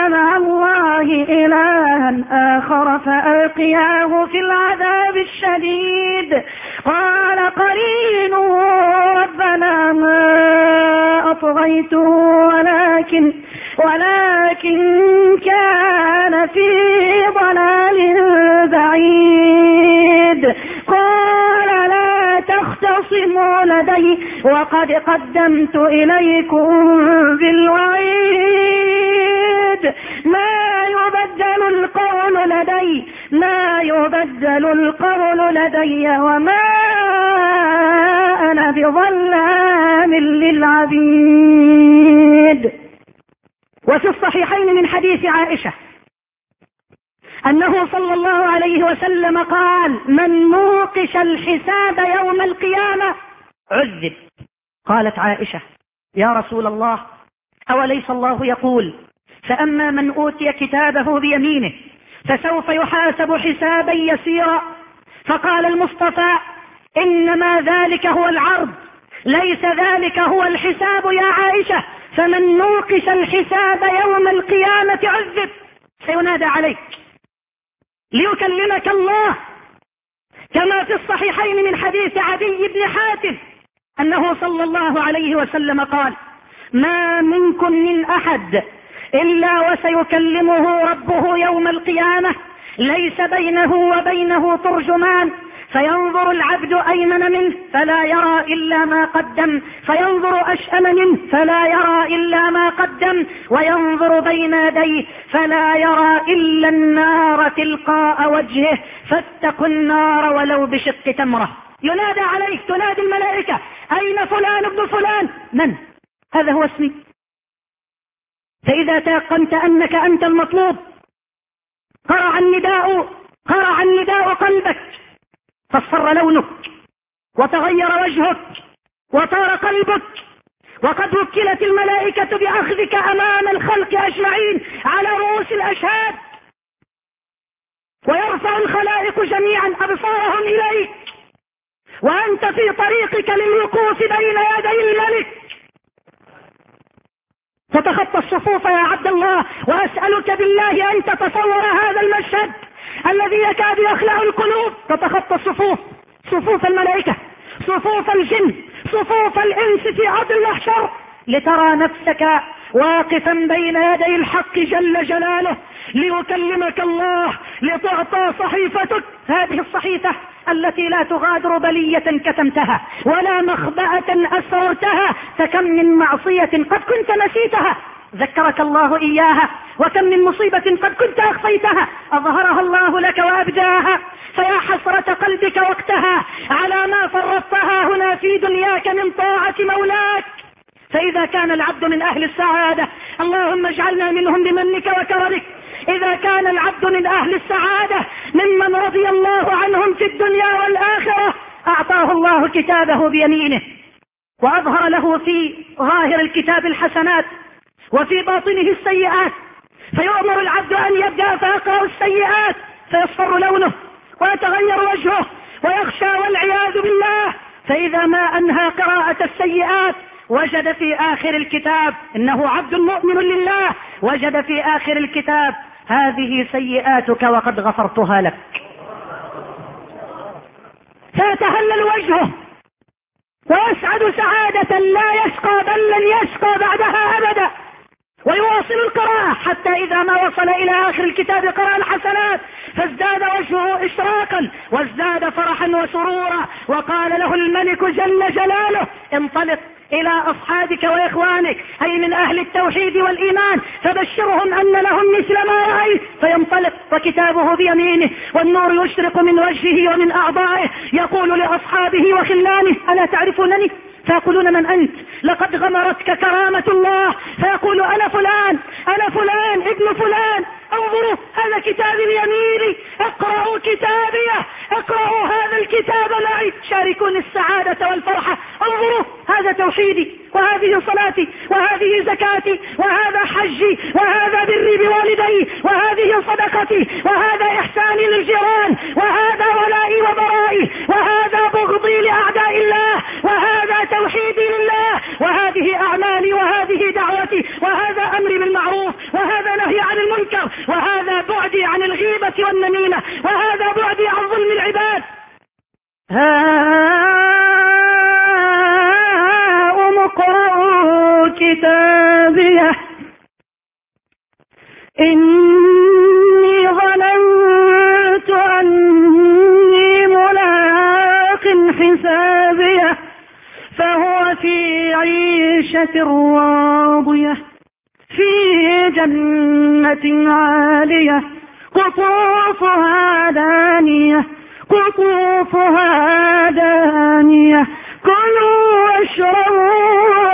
مع الله إلها آخر فألقياه في العذاب الشديد. قال قرينه ربنا ما أطغيته ولكن كان في ضلال بعيد. قال لا تختصموا لدي وقد قدمت إليكم بالوعيد. ما يبدل القول لدي وما أنا بظلام للعبيد. وفي الصحيحين من حديث عائشة أنه صلى الله عليه وسلم قال: من نوقش الحساب يوم القيامة عذب. قالت عائشة: يا رسول الله، أوليس الله يقول: فأما من أوتي كتابه بيمينه فسوف يحاسب حسابا يسيرا؟ فقال المصطفى: إنما ذلك هو العرض، ليس ذلك هو الحساب يا عائشة. فمن نوقش الحساب يوم القيامة عذب. سينادى عليك ليكلمك الله، كما في الصحيحين من حديث عدي بن حاتم أنه صلى الله عليه وسلم قال: ما منكم من أحد إلا وسيكلمه ربه يوم القيامة، ليس بينه وبينه ترجمان، فينظر العبد أيمن منه فلا يرى إلا ما قدم، فينظر أشأم منه فلا يرى إلا ما قدم، وينظر بين يديه فلا يرى إلا النار تلقاء وجهه، فاتقوا النار ولو بشق تمرة. ينادى عليك، تنادي الملائكة: أين فلان ابن فلان؟ من؟ هذا هو اسمي. فإذا تيقنت أنك أنت المطلوب قرع النداء قلبك، فاصفر لونك وتغير وجهك وطار قلبك، وقد وكلت الملائكة بأخذك أمام الخلق أجمعين على رؤوس الأشهاد، ويرفع الخلائق جميعا أبصارهم إليك وأنت في طريقك للوقوف بين يدي الملك. فتخطى الصفوف يا عبد الله، وأسألك بالله أن تتصور هذا المشهد الذي يكاد يخلع القلوب. تتخطى الصفوف، صفوف الملائكة، صفوف الجن، صفوف الإنس في أرض المحشر، لترى نفسك واقفا بين يدي الحق جل جلاله، ليكلمك الله، لتعطى صحيفتك، هذه الصحيفة التي لا تغادر بلية كتمتها ولا مخبأة أسررتها. فكم من معصية قد كنت نسيتها ذكرك الله إياها، وكم من مصيبة قد كنت أخفيتها أظهرها الله لك وأبداها. فيا حسرة قلبك وقتها على ما فرطتها هنا في دنياك من طاعة مولاك. فإذا كان العبد من أهل السعادة، اللهم اجعلنا منهم بمنك وكرمك، إذا كان العبد من أهل السعادة ممن رضي الله عنهم في الدنيا والآخرة، أعطاه الله كتابه بيمينه وأظهر له في ظاهر الكتاب الحسنات وفي باطنه السيئات، فيؤمر العبد أن يبدأ فيقرأ السيئات فيصفر لونه ويتغير وجهه ويخشى والعياذ بالله. فإذا ما أنهى قراءة السيئات وجد في آخر الكتاب، إنه عبد مؤمن لله، وجد في آخر الكتاب: هذه سيئاتك وقد غفرتها لك. فيتهلل وجهه ويسعد سعادة لا يشقى بل لن يشقى بعدها أبدا، ويواصل القراءة حتى إذا ما وصل إلى آخر الكتاب قرأ الحسنات، فازداد وجهه إشراقا وازداد فرحا وسرورا، وقال له الملك جل جلاله: انطلق إلى أصحابك وإخوانك، أي من أهل التوحيد والإيمان، فبشرهم أن لهم مثل ما رأيت. فينطلق وكتابه بيمينه والنور يشرق من وجهه ومن أعضائه، يقول لأصحابه وخلانه: ألا تعرفونني؟ فيقولون: من أنت؟ لقد غمرتك كرامة الله. فيقول: أنا فلان، أنا فلان ابن فلان، انظروا هذا كتابي بيميني، اقرأوا كتابي، اقرأوا هذا الكتاب معي، شاركوني السعادة والفرحة، انظروا هذا توحيدي، وهذه صلاتي، وهذه زكاتي، وهذا حجي، وهذا بري بوالدي، وهذه صدقتي، وهذا إحساني للجيران، وهذا ولائي وبرائي، وهذا بغضي لأعداء الله، وهذا توحيدي لله، وهذه أعمالي، وهذه دعوتي، وهذا أمري بالمعروف، وهذا نهي والنهي عن المنكر، وهذا بعدي عن الغيبة والنميمة، وهذا بعدي عن ظلم العباد. هاؤم اقرءوا كتابيه إني ظننت أني ملاق حسابيه فهو في عيشة راضية في جنة عالية قطوفها دانية كلوا واشربوا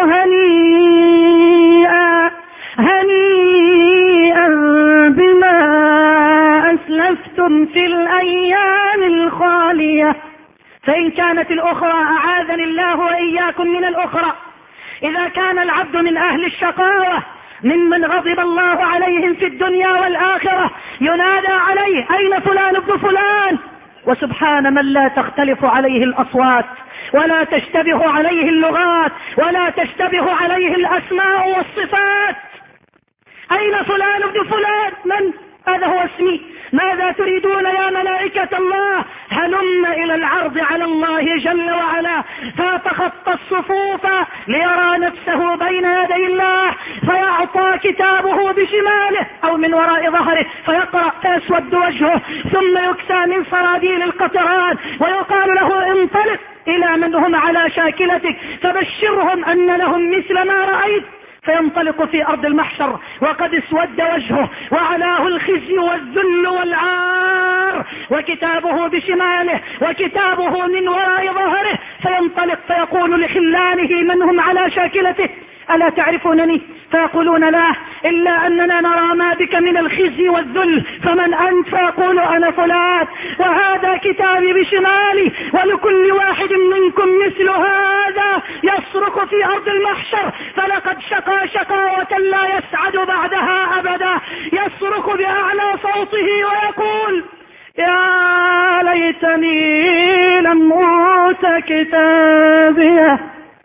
هنيئا بما أسلفتم في الأيام الخالية. فإن كانت الأخرى أعاذني الله وإياكم من الأخرى، إذا كان العبد من أهل الشقاوة ممن غضب الله عليهم في الدنيا والآخرة ينادى عليه أين فلان ابن فلان، وسبحان من لا تختلف عليه الأصوات ولا تشتبه عليه اللغات ولا تشتبه عليه الأسماء والصفات. أين فلان ابن فلان؟ من؟ هذا هو اسمي. ماذا تريدون يا ملائكة الله؟ هلم إلى العرض على الله جل وعلا، فيتخطى الصفوف ليرى نفسه بين يدي الله، فيعطى كتابه بشماله أو من وراء ظهره فيقرأ فيسود وجهه، ثم يكسى من صناديل القطران ويقال له انطلق إلى من هم على شاكلتك فبشرهم أن لهم مثل ما رأيت، فينطلق في أرض المحشر وقد اسود وجهه وعلاه الخزي والذل والعار، وكتابه بشماله وكتابه من وراء ظهره، فينطلق فيقول لخلانه من هم على شاكلته ألا تعرفونني؟ فيقولون لا، إلا أننا نرى ما بك من الخزي والذل، فمن أنت؟ فيقول أنا فلان وهذا كتابي بشمالي، ولكل واحد منكم مثل هذا يصرخ في أرض المحشر، فلقد شقى شقاوة لا يسعد بعدها أبدا، يصرخ بأعلى صوته ويقول يا ليتني لم أوت كتابيه،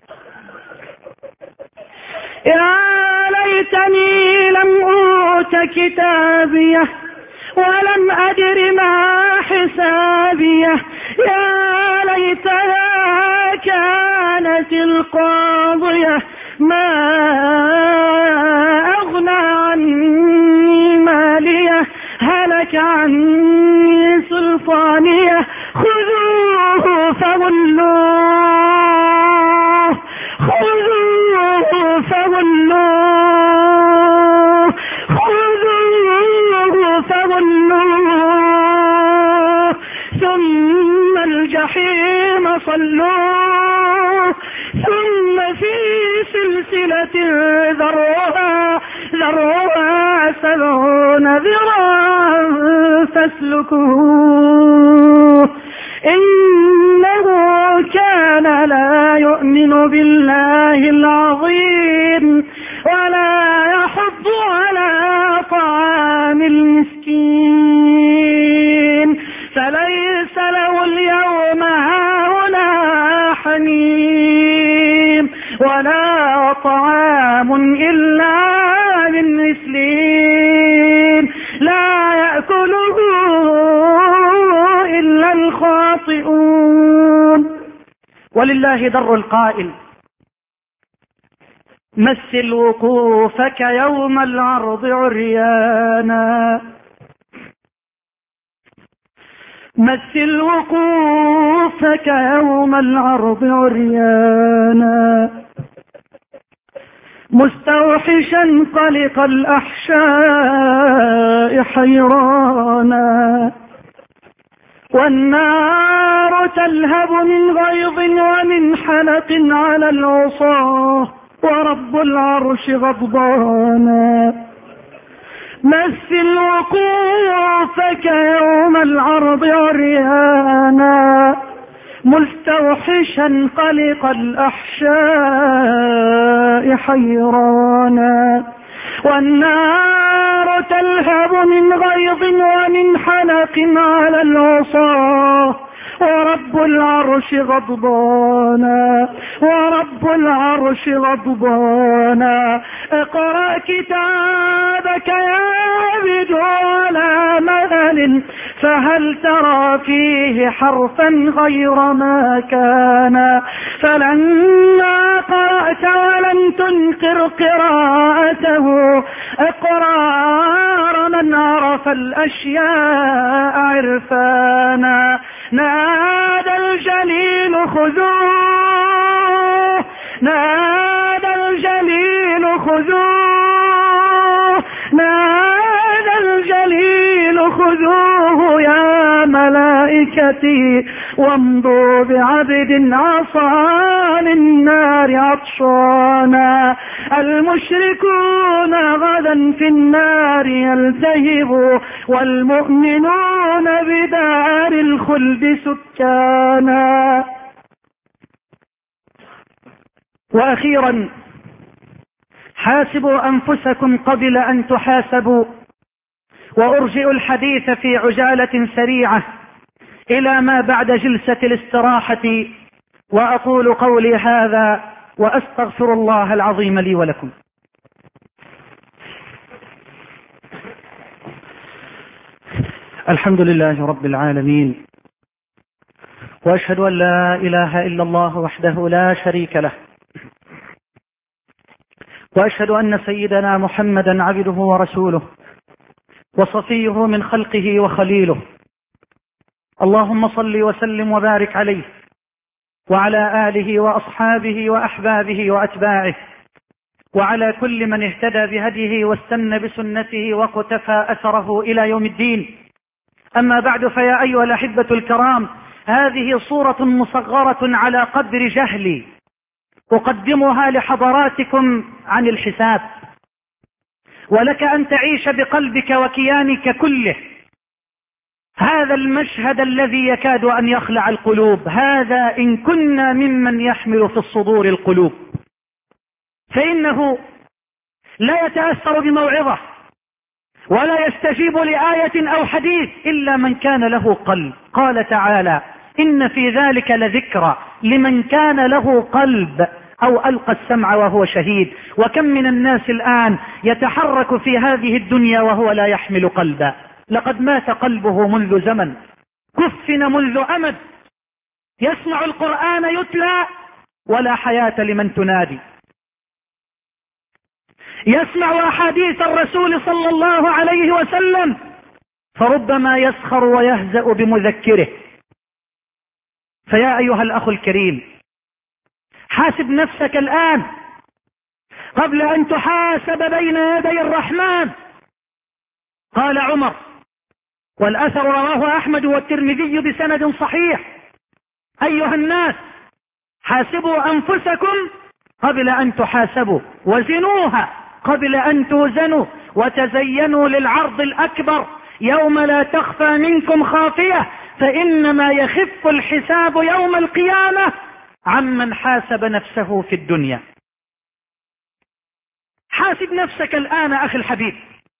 يا ليتني لم أوت كتابيه ولم أدر ما حسابيه، يا ليتها كانت القاضية ما أغنى عني ماليه هلك عني سلطانيه خذوه فغلوه ثم الجحيم صلوه ثم في سلسلة ذرعها 70 ذراعا فاسلكوه إنه كان لا يؤمن بالله العظيم ولا يحض على طعام المسكين فليس له اليوم هاهنا حميم ولا طعام إلا من غسلين لا يأكله إلا الخاطئون. ولله در القائل مثل وقوفك يوم العرض عريانا، مثل وقوفك يوم العرض عريانا مستوحشا قلق الأحشاء حيرانا، والنار تلهب من غيظ ومن حلق على العصاه ورب العرش غضبانا. مثل وقوفك يوم العرض عريانا مستوحشا قلق الأحشاء حيرانا، والنار تلهب من غيظ ومن حلق على العصاه ورب العرش غضبانا، ورب العرش غضبانا. اقرأ كتابك يا عبد على مهل، فهل ترى فيه حرفا غير ما كان؟ فلما قرأت ولم تنكر قراءته اقرار من عرف الأشياء عرفانا. نادى الجليل خذوه، نادى الجليل خذوه، نادى الجليل خذوه يا ملائكتي، وامضوا بعبد عصى للنار عطشانا. المشركون غدا في النار يلتهبوا، والمؤمنون بدار الخلد سكانا. وأخيرا حاسبوا أنفسكم قبل أن تحاسبوا. وأرجئ الحديث في عجالة سريعة إلى ما بعد جلسة الاستراحة، وأقول قولي هذا وأستغفر الله العظيم لي ولكم. الحمد لله رب العالمين، وأشهد أن لا إله إلا الله وحده لا شريك له، وأشهد أن سيدنا محمدا عبده ورسوله وصفيه من خلقه وخليله. اللهم صل وسلم وبارك عليه وعلى آله وأصحابه وأحبابه وأتباعه، وعلى كل من اهتدى بهديه واستنى بسنته وقتفى أثره إلى يوم الدين. أما بعد، فيا أيها الأحبة الكرام، هذه صورة مصغرة على قدر جهلي أقدمها لحضراتكم عن الحساب، ولك أن تعيش بقلبك وكيانك كله هذا المشهد الذي يكاد أن يخلع القلوب. هذا إن كنا ممن يحمل في الصدور القلوب، فإنه لا يتأثر بموعظة ولا يستجيب لآية أو حديث إلا من كان له قلب. قال تعالى: إن في ذلك لذكرى لمن كان له قلب أو ألقى السمع وهو شهيد. وكم من الناس الآن يتحرك في هذه الدنيا وهو لا يحمل قلبا، لقد مات قلبه منذ زمن، كفن منذ أمد، يسمع القرآن يتلى ولا حياة لمن تنادي، يسمع أحاديث الرسول صلى الله عليه وسلم فربما يسخر ويهزأ بمذكره. فيا أيها الأخ الكريم، حاسب نفسك الآن قبل أن تحاسب بين يدي الرحمن. قال عمر، والأثر رواه أحمد والترمذي بسند صحيح: أيها الناس، حاسبوا أنفسكم قبل أن تحاسبوا، وزنوها قبل أن توزنوا، وتزينوا للعرض الأكبر يوم لا تخفى منكم خافية، فإنما يخف الحساب يوم القيامة عمن حاسب نفسه في الدنيا. حاسب نفسك الآن أخي الحبيب،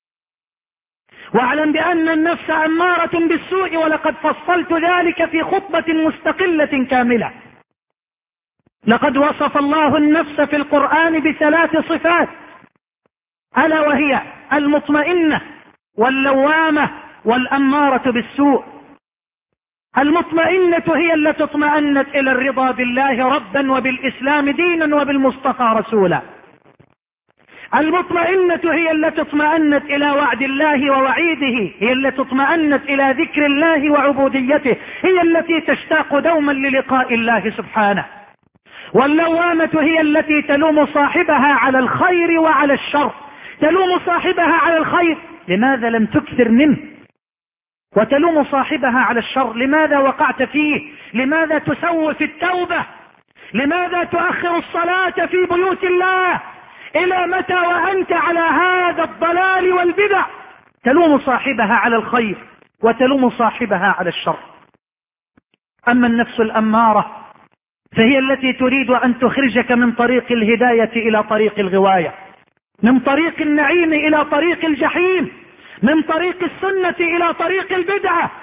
واعلم بأن النفس أمارة بالسوء، ولقد فصلت ذلك في خطبة مستقلة كاملة. لقد وصف الله النفس في القرآن بثلاث صفات، ألا وهي المطمئنة واللوامة والأمارة بالسوء. المطمئنة هي التي اطمأنت إلى الرضا بالله ربا وبالإسلام دينا وبالمصطفى رسولا. المطمئنة هي التي اطمأنت إلى وعد الله ووعيده، هي التي اطمأنت إلى ذكر الله وعبوديته، هي التي تشتاق دوما للقاء الله سبحانه. واللوامة هي التي تلوم صاحبها على الخير وعلى الشر، تلوم صاحبها على الخير: لماذا لم تكثر منه؟ وتلوم صاحبها على الشر: لماذا وقعت فيه؟ لماذا تسوف التوبة؟ لماذا تؤخر الصلاة في بيوت الله؟ إلى متى وأنت على هذا الضلال والبدع؟ تلوم صاحبها على الخير وتلوم صاحبها على الشر. أما النفس الأمارة فهي التي تريد أن تخرجك من طريق الهداية إلى طريق الغواية، من طريق النعيم إلى طريق الجحيم، من طريق السنة إلى طريق البدعة،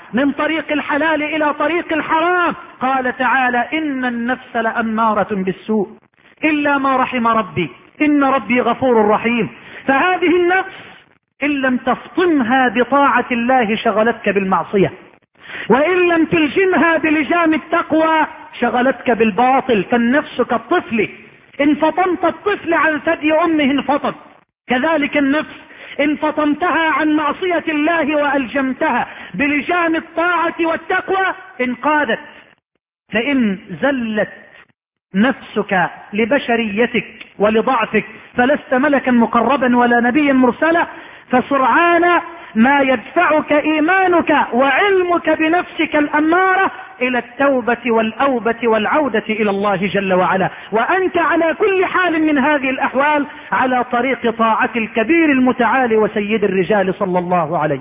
من طريق الحلال إلى طريق الحرام. قال تعالى: إن النفس لأمارة بالسوء إلا ما رحم ربي إن ربي غفور رحيم. فهذه النفس إن لم تفطمها بطاعة الله شغلتك بالمعصية، وإن لم تلجمها بلجام التقوى شغلتك بالباطل. فالنفس كالطفل، إن فطمت الطفل عن ثدي أمه انفطم. كذلك النفس إن فطمتها عن معصية الله وألجمتها بلجام الطاعة والتقوى انقادت. فإن زلت نفسك لبشريتك ولضعفك فلست ملكا مقربا ولا نبيا مرسلا، فسرعان ما يدفعك إيمانك وعلمك بنفسك الأمارة إلى التوبة والأوبة والعودة إلى الله جل وعلا، وأنت على كل حال من هذه الأحوال على طريق طاعة الكبير المتعالي وسيد الرجال صلى الله عليه.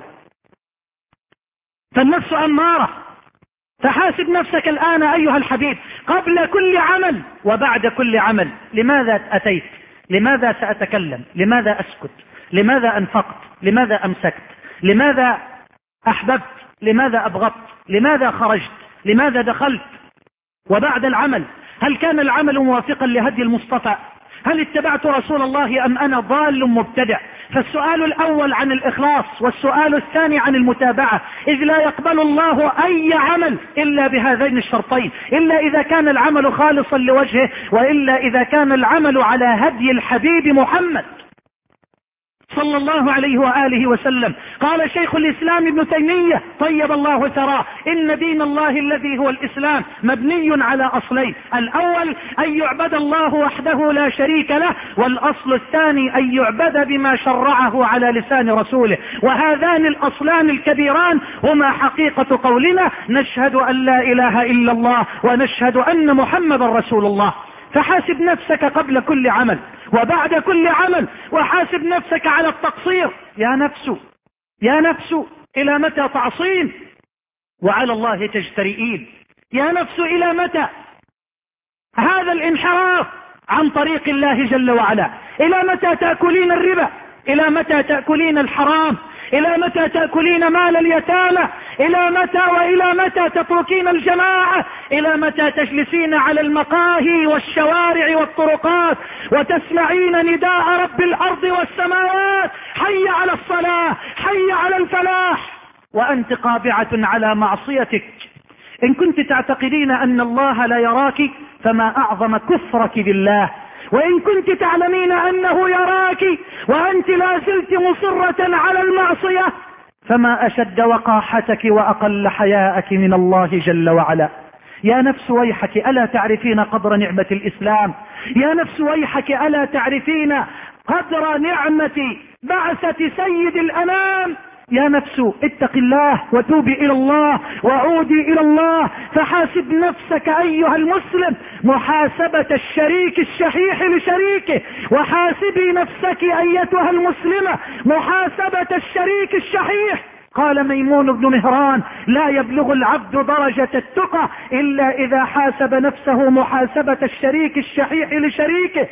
فالنفس أمارة. فحاسب نفسك الآن أيها الحبيب قبل كل عمل وبعد كل عمل. لماذا أتيت؟ لماذا سأتكلم؟ لماذا أسكت؟ لماذا أنفقت؟ لماذا أمسكت؟ لماذا أحببت؟ لماذا أبغضت؟ لماذا خرجت؟ لماذا دخلت؟ وبعد العمل هل كان العمل موافقا لهدي المصطفى؟ هل اتبعت رسول الله أم أنا ضال مبتدع؟ فالسؤال الأول عن الإخلاص، والسؤال الثاني عن المتابعة، إذ لا يقبل الله أي عمل إلا بهذين الشرطين، إلا إذا كان العمل خالصا لوجهه، وإلا إذا كان العمل على هدي الحبيب محمد صلى الله عليه وآله وسلم. قال شيخ الإسلام ابن تيمية طيب الله ثراه: إن دين الله الذي هو الإسلام مبني على أصلين: الأول أن يعبد الله وحده لا شريك له، والأصل الثاني أن يعبد بما شرعه على لسان رسوله. وهذان الأصلان الكبيران هما حقيقة قولنا: نشهد أن لا إله إلا الله ونشهد أن محمد رسول الله. فحاسب نفسك قبل كل عمل وبعد كل عمل، وحاسب نفسك على التقصير. يا نفس إلى متى تعصين وعلى الله تجترئين؟ يا نفس إلى متى هذا الانحراف عن طريق الله جل وعلا؟ إلى متى تأكلين الربا؟ إلى متى تأكلين الحرام؟ إلى متى تأكلين مال اليتامى؟ إلى متى وإلى متى تتركين الجماعة؟ إلى متى تجلسين على المقاهي والشوارع والطرقات وتسمعين نداء رب الأرض والسماوات: حي على الصلاة، حي على الفلاح، وأنت قابعة على معصيتك؟ إن كنت تعتقدين أن الله لا يراك فما أعظم كفرك بالله، وإن كنت تعلمين أنه يراك وأنت لا زلت مصرة على المعصية فما أشد وقاحتك وأقل حياءك من الله جل وعلا. يا نفس ويحك، ألا تعرفين قدر نعمة الإسلام؟ يا نفس ويحك، ألا تعرفين قدر نعمة بعثة سيد الأنام؟ يا نفس اتق الله وتوبي إلى الله وعودي إلى الله. فحاسب نفسك أيها المسلم محاسبة الشريك الشحيح لشريكه، وحاسبي نفسك أيتها المسلمة محاسبة الشريك الشحيح. قال ميمون بن مهران: لا يبلغ العبد درجة التقى إلا إذا حاسب نفسه محاسبة الشريك الشحيح لشريكه.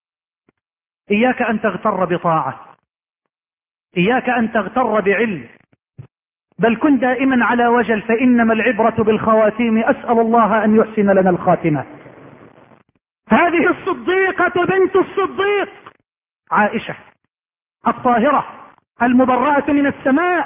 إياك أن تغتر بطاعة، إياك أن تغتر بعلم، بل كن دائما على وجل، فإنما العبرة بالخواتيم. أسأل الله أن يحسن لنا الخاتمة. هذه الصديقة بنت الصديق عائشة الطاهرة المبرأة من السماء،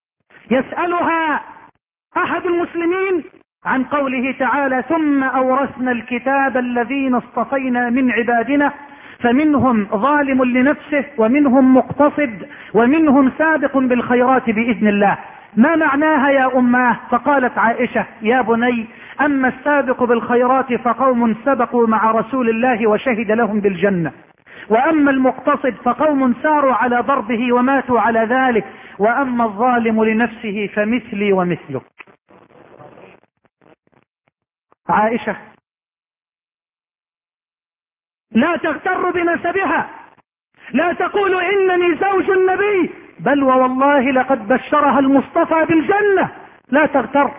يسألها أحد المسلمين عن قوله تعالى: ثم أورثنا الكتاب الذين اصطفينا من عبادنا فمنهم ظالم لنفسه ومنهم مقتصد ومنهم سابق بالخيرات بإذن الله. ما معناها يا أماه؟ فقالت عائشة: يا بني، أما السابق بالخيرات فقوم سبقوا مع رسول الله وشهد لهم بالجنة، وأما المقتصد فقوم ساروا على ضربه وماتوا على ذلك، وأما الظالم لنفسه فمثلي ومثلك. عائشة لا تغتر بنسبها، لا تقول إنني زوج النبي، بل ووالله لقد بشرها المصطفى بالجنة. لا تغتر،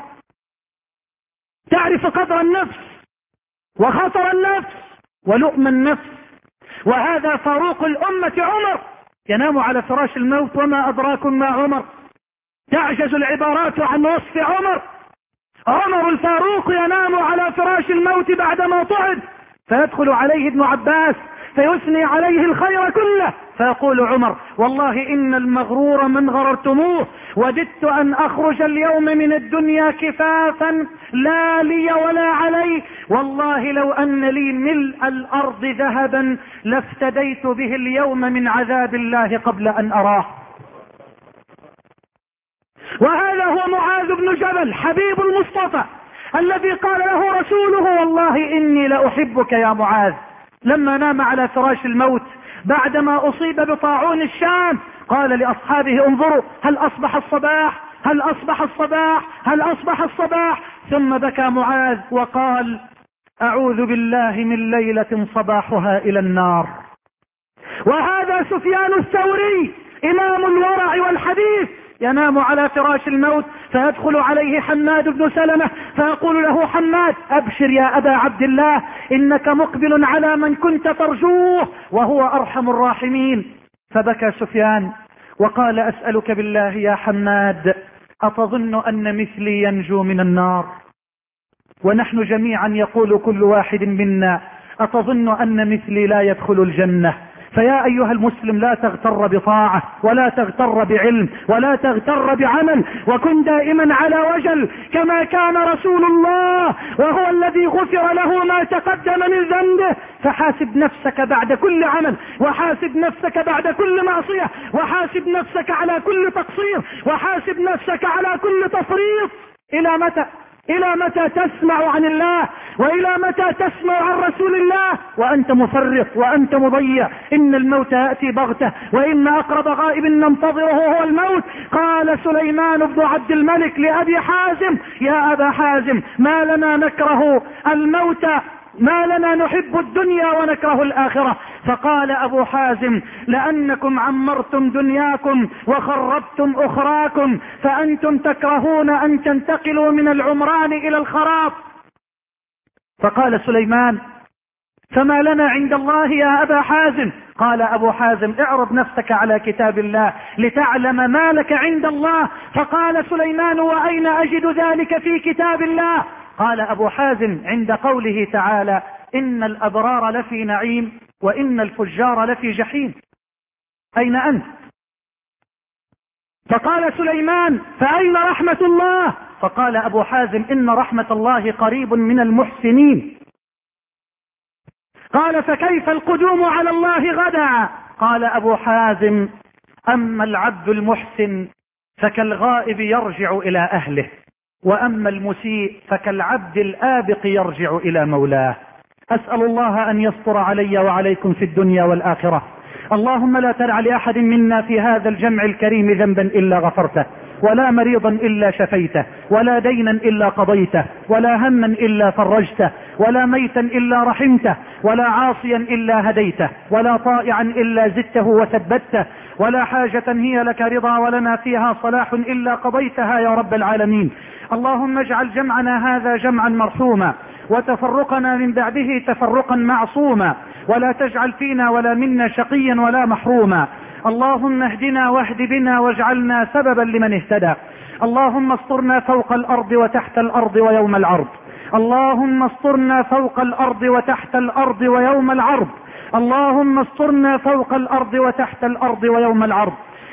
تعرف قدر النفس وخطر النفس ولؤم النفس. وهذا فاروق الأمة عمر ينام على فراش الموت، وما أدراكم ما عمر. تعجز العبارات عن وصف عمر الفاروق ينام على فراش الموت بعدما طعن، فيدخل عليه ابن عباس فيثني عليه الخير كله، فيقول عمر: والله إن المغرور من غررتموه، وددت أن أخرج اليوم من الدنيا كفافا لا لي ولا علي، والله لو أن لي ملء الأرض ذهبا لافتديت به اليوم من عذاب الله قبل أن أراه. وهذا هو معاذ بن جبل حبيب المصطفى الذي قال له رسوله: والله إني لأحبك يا معاذ. لما نام على فراش الموت بعدما أصيب بطاعون الشام قال لأصحابه: انظروا، هل أصبح الصباح، هل أصبح الصباح، هل أصبح الصباح. ثم بكى معاذ وقال: أعوذ بالله من ليلة صباحها إلى النار. وهذا سفيان الثوري إمام الورع والحديث ينام على فراش الموت، فيدخل عليه حماد بن سلمة فيقول له حماد: أبشر يا أبا عبد الله، إنك مقبل على من كنت ترجوه وهو أرحم الراحمين. فبكى سفيان وقال: أسألك بالله يا حماد، أتظن أن مثلي ينجو من النار؟ ونحن جميعا يقول كل واحد منا: أتظن أن مثلي لا يدخل الجنة؟ فيا أيها المسلم، لا تغتر بطاعة، ولا تغتر بعلم، ولا تغتر بعمل، وكن دائما على وجل كما كان رسول الله، وهو الذي غفر له ما تقدم من ذنبه. فحاسب نفسك بعد كل عمل، وحاسب نفسك بعد كل معصية، وحاسب نفسك على كل تقصير، وحاسب نفسك على كل تفريط. إلى متى تسمع عن الله؟ وإلى متى تسمع عن رسول الله وأنت مفرط وأنت مضيع؟ إن الموت يأتي بغتة، وإن أقرب غائب ننتظره هو الموت. قال سليمان بن عبد الملك لأبي حازم: يا أبا حازم، ما لنا نكره الموت، ما لنا نحب الدنيا ونكره الآخرة. فقال أبو حازم: لأنكم عمرتم دنياكم وخربتم أخراكم، فأنتم تكرهون أن تنتقلوا من العمران إلى الخراب. فقال سليمان: فما لنا عند الله يا أبا حازم؟ قال أبو حازم: اعرض نفسك على كتاب الله لتعلم ما لك عند الله. فقال سليمان: وأين أجد ذلك في كتاب الله؟ قال أبو حازم: عند قوله تعالى: إن الأبرار لفي نعيم وإن الفجار لفي جحيم. أين أنت؟ فقال سليمان: فأين رحمة الله؟ فقال أبو حازم: إن رحمة الله قريب من المحسنين. قال: فكيف القدوم على الله غدا؟ قال أبو حازم: أما العبد المحسن فكالغائب يرجع إلى أهله، وأما المسيء فكالعبد الآبق يرجع إلى مولاه. أسأل الله أن يستر علي وعليكم في الدنيا والآخرة. اللهم لا تدع لأحد منا في هذا الجمع الكريم ذنبا إلا غفرته، ولا مريضا إلا شفيته، ولا دينا إلا قضيته، ولا هما إلا فرجته، ولا ميتا إلا رحمته، ولا عاصيا إلا هديته، ولا طائعا إلا زدته وثبته، ولا حاجة هي لك رضا ولنا فيها صلاح إلا قضيتها يا رب العالمين. اللهم اجعل جمعنا هذا جمعا مرحوما، وتفرقنا من بعده تفرقا معصوما، ولا تجعل فينا ولا منا شقيا ولا محروما. اللهم اهدنا واهد بنا واجعلنا سببا لمن اهتدى. اللهم استرنا فوق الأرض وتحت الأرض ويوم العرض. اللهم استرنا فوق الأرض وتحت الأرض ويوم العرض. اللهم استرنا فوق الأرض وتحت الأرض ويوم العرض.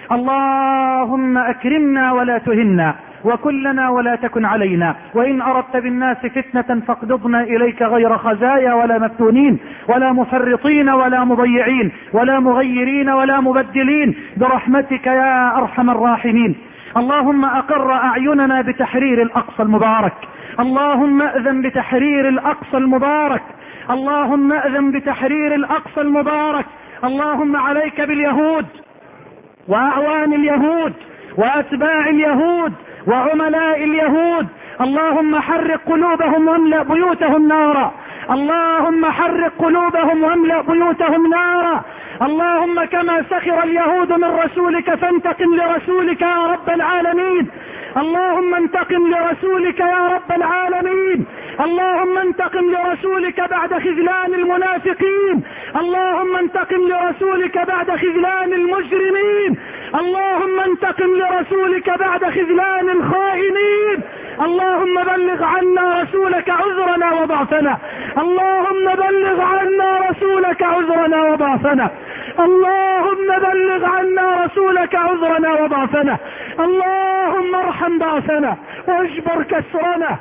اللهم أكرمنا ولا تهنا، وكلنا ولا تكن علينا، وإن أردت بالناس فتنة فاقبضنا إليك غير خزايا ولا مفتونين ولا مفرطين ولا مضيعين ولا مغيرين ولا مبدلين، برحمتك يا أرحم الراحمين. اللهم أقر أعيننا بتحرير الأقصى المبارك. اللهم أذن بتحرير الأقصى المبارك. اللهم أذن بتحرير الأقصى المبارك. اللهم عليك باليهود وأعوان اليهود وأتباع اليهود وعملاء اليهود. اللهم حرق قلوبهم واملأ بيوتهم نارا. اللهم حرق قلوبهم واملأ بيوتهم نارا. اللهم كما سخر اليهود من رسولك فانتقم لرسولك يا رب العالمين. اللهم انتقم لرسولك يا رب العالمين. اللهم انتقم لرسولك بعد خذلان المنافقين. اللهم انتقم لرسولك بعد خذلان المجرمين. اللهم انتقم لرسولك بعد خذلان الخائنين. اللهم بلغ عنا رسولك عذرنا وضعفنا. اللهم بلغ عنا رسولك عذرنا وضعفنا. اللهم بلغ عنا رسولك عذرنا وضعفنا. اللهم ارحم ضعفنا واجبر كسرنا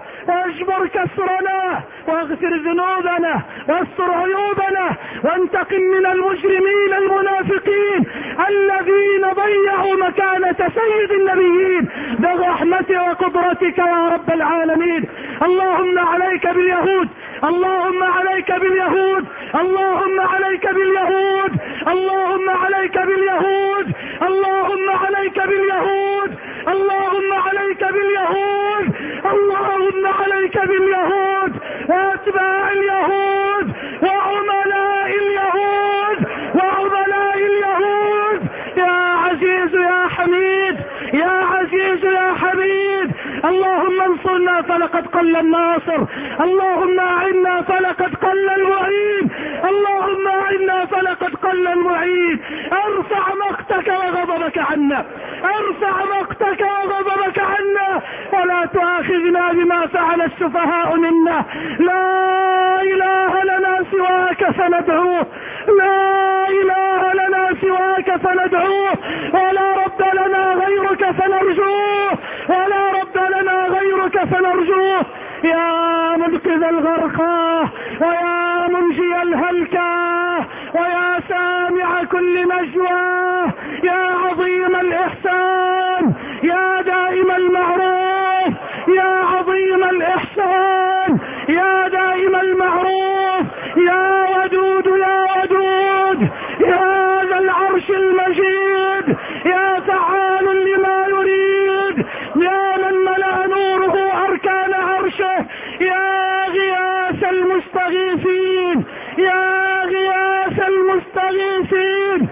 واغفر ذنوبنا واستر عيوبنا، وانتقم من المجرمين المنافقين الذين ضيعوا مكانة سيد النبيين برحمتك وقدرتك يا رب العالمين. اللهم عليك باليهود، اللهم عليك باليهود، اللهم عليك باليهود، اللهم عليك باليهود، اللهم عليك باليهود، اللهم عليك باليهود، اللهم عليك باليهود واتباع اليهود وعملاء اليهود وعملاء اليهود. يا عزيز يا حميد، يا عزيز يا حميد. اللهم انصرنا فلقد قل الناصر، اللهم اعنا فلقد قل المعين، اللهم اعنا فلقد قل المعين. ارفع مقتك وغضبك عنا، ارفع مقتك وغضبك عنا، ولا تؤاخذنا بما فعل السفهاء منا. لا اله لنا سواك فندعوه، لا اله لنا سواك فندعوه، ولا رب لنا غيرك فنرجوه، ولا رب لنا غيرك فنرجوه. يا منقذ الغرقى ويا منجي الهلكى ويا سامع كل نجوى، يا عظيم الإحسان، يا دائم المعروف، يا عظيم الإحسان، يا دائم المعروف، يا ودود يا ودود، يا ذا العرش المجيد، يا فعال لما يريد، يا من ملأ نوره أركان عرشه، يا غياث المستغيثين، يا غياث المستغيثين،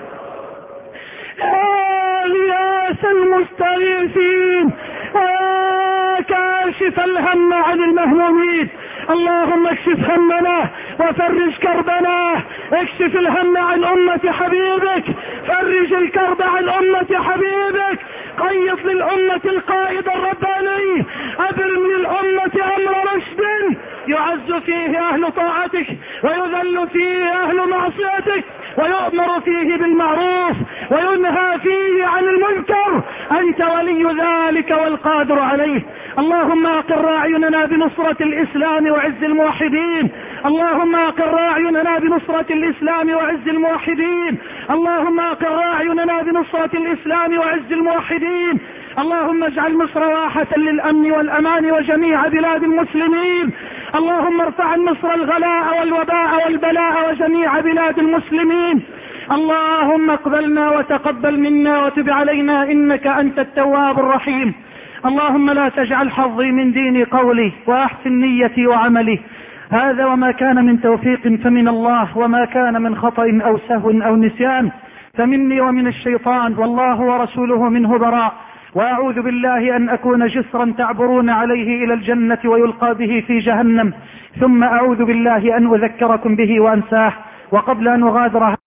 يا غياث المستغيثين، ويا كاشف الهم عن المهمومين. اللهم اكشف همنا وفرج كربنا، اكشف الهم عن أمة حبيبك، فرج الكرب عن أمة حبيبك، قيض للأمة القائد الرباني، أبرم للأمة أمر رشد يعز فيه أهل طاعتك ويذل فيه أهل معصيتك، ويؤمر فيه بالمعروف وينهى فيه عن المنكر. أنت ولي ذلك والقادر عليه. اللهم أقر أعيننا بنصرة الإسلام وعز الموحدين، اللهم أقر أعيننا بنصرة الإسلام وعز الموحدين، اللهم أقر أعيننا بنصرة الإسلام وعز الموحدين. اللهم اجعل مصر راحة للأمن والأمان وجميع بلاد المسلمين. اللهم ارفع عن مصر الغلاء والوباء والبلاء وجميع بلاد المسلمين. اللهم اقبلنا وتقبل منا وتب علينا إنك أنت التواب الرحيم. اللهم لا تجعل حظي من ديني قولي وأحسن نيتي وعملي. هذا وما كان من توفيق فمن الله، وما كان من خطأ أو سهو أو نسيان فمني ومن الشيطان، والله ورسوله منه براء. وأعوذ بالله أن أكون جسرا تعبرون عليه إلى الجنة ويلقى به في جهنم، ثم أعوذ بالله أن أذكركم به وأنساه. وقبل أن أغادر